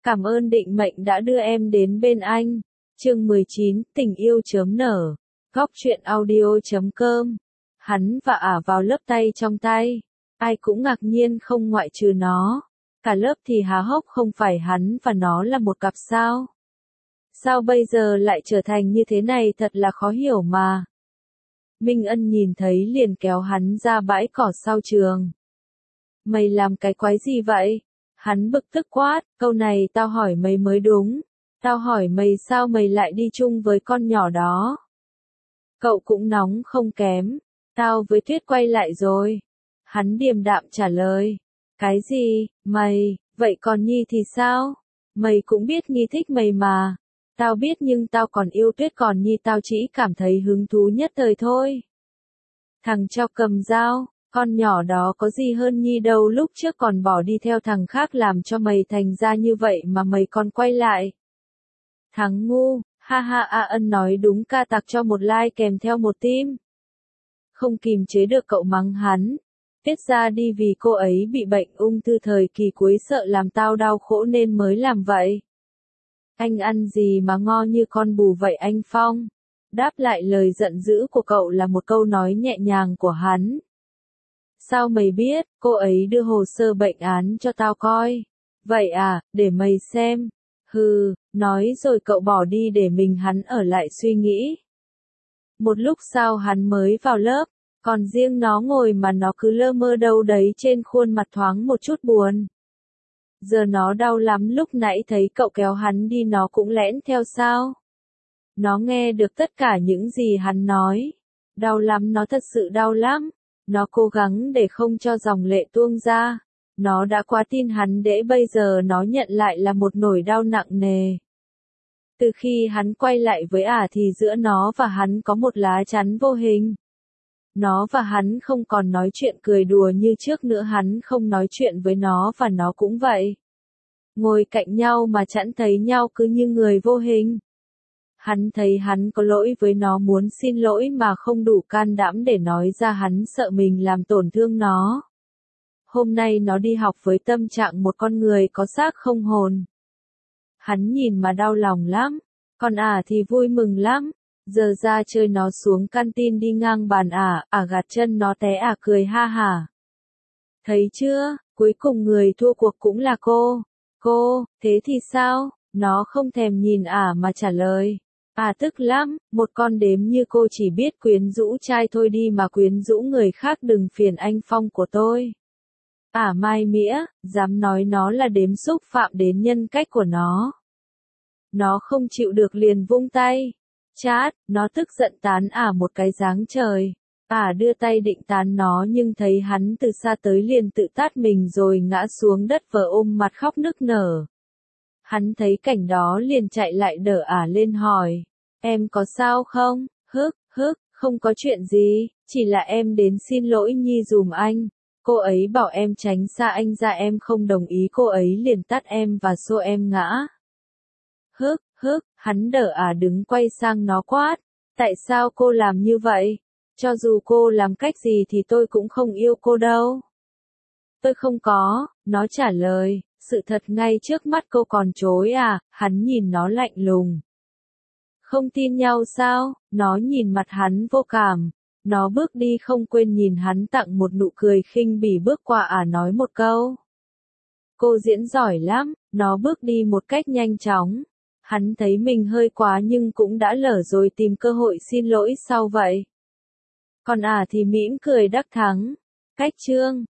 Cảm ơn định mệnh đã đưa em đến bên anh. Chương 19, tình yêu chớm nở. Góc truyện audio.com. Hắn và ả vào lớp tay trong tay. Ai cũng ngạc nhiên không ngoại trừ nó. Cả lớp thì há hốc, không phải hắn và nó là một cặp sao? Sao bây giờ lại trở thành như thế này, thật là khó hiểu mà. Minh Ân nhìn thấy liền kéo hắn ra bãi cỏ sau trường. Mày làm cái quái gì vậy? Hắn bực tức quát, câu này tao hỏi mày mới đúng. Tao hỏi mày sao mày lại đi chung với con nhỏ đó? Cậu cũng nóng không kém. Tao với Tuyết quay lại rồi. Hắn điềm đạm trả lời. Cái gì, mày, vậy còn Nhi thì sao? Mày cũng biết Nhi thích mày mà. Tao biết nhưng tao còn yêu Tuyết, còn Nhi tao chỉ cảm thấy hứng thú nhất thời thôi. Thằng cho cầm dao, con nhỏ đó có gì hơn Nhi đâu, lúc trước còn bỏ đi theo thằng khác làm cho mày thành ra như vậy mà mày còn quay lại. Thằng ngu, ha ha. A Ân nói đúng, ca tặc cho một like kèm theo một tim. Không kìm chế được cậu mắng hắn. Tiết ra đi, vì cô ấy bị bệnh ung thư thời kỳ cuối, sợ làm tao đau khổ nên mới làm vậy. Anh ăn gì mà ngon như con bù vậy anh Phong? Đáp lại lời giận dữ của cậu là một câu nói nhẹ nhàng của hắn. Sao mày biết? Cô ấy đưa hồ sơ bệnh án cho tao coi. Vậy à, để mày xem. Hừ, nói rồi cậu bỏ đi để hắn ở lại suy nghĩ. Một lúc sau hắn mới vào lớp, còn riêng nó ngồi mà nó cứ lơ mơ đâu đấy, trên khuôn mặt thoáng một chút buồn. Giờ nó đau lắm, lúc nãy thấy cậu kéo hắn đi nó cũng lẽn theo sao? Nó nghe được tất cả những gì hắn nói. Đau lắm, nó thật sự đau lắm. Nó cố gắng để không cho dòng lệ tuôn ra. Nó đã quá tin hắn để bây giờ nó nhận lại là một nỗi đau nặng nề. Từ khi hắn quay lại với ả thì giữa nó và hắn có một lá chắn vô hình. Nó và hắn không còn nói chuyện cười đùa như trước nữa, hắn không nói chuyện với nó và nó cũng vậy. Ngồi cạnh nhau mà chẳng thấy nhau, cứ như người vô hình. Hắn thấy hắn có lỗi với nó, muốn xin lỗi mà không đủ can đảm để nói ra, hắn sợ mình làm tổn thương nó. Hôm nay nó đi học với tâm trạng một con người có xác không hồn. Hắn nhìn mà đau lòng lắm, còn ả thì vui mừng lắm. Giờ ra chơi nó xuống canteen đi ngang bàn ả gạt chân nó té, cười ha hả. Thấy chưa, cuối cùng người thua cuộc cũng là cô. Cô, thế thì sao? Nó không thèm nhìn mà trả lời. Tức lắm, một con đếm như cô chỉ biết quyến rũ trai thôi, đi mà quyến rũ người khác, đừng phiền anh Phong của tôi. Mai mĩa, dám nói nó là đếm, xúc phạm đến nhân cách của nó. Nó không chịu được liền vung tay. Chát, nó tức giận tán một cái giáng trời. Đưa tay định tán nó nhưng thấy hắn từ xa tới liền tự tát mình rồi ngã xuống đất vờ ôm mặt khóc nức nở. Hắn thấy cảnh đó liền chạy lại đỡ lên hỏi. Em có sao không? Hức, không có chuyện gì, chỉ là em đến xin lỗi Nhi dùm anh. Cô ấy bảo em tránh xa anh ra, em không đồng ý, cô ấy liền tát em và xô em ngã. Hức, hắn đỡ đứng quay sang nó quát. Tại sao cô làm như vậy? Cho dù cô làm cách gì thì tôi cũng không yêu cô đâu. Tôi không có, nó trả lời, sự thật ngay trước mắt cô còn chối hắn nhìn nó lạnh lùng. Không tin nhau sao? Nó nhìn mặt hắn vô cảm. Nó bước đi không quên nhìn hắn tặng một nụ cười khinh bỉ, bước qua nói một câu. Cô diễn giỏi lắm, nó bước đi một cách nhanh chóng. Hắn thấy mình hơi quá nhưng cũng đã lỡ rồi, tìm cơ hội xin lỗi sau vậy. Còn thì mỉm cười đắc thắng. Cách chương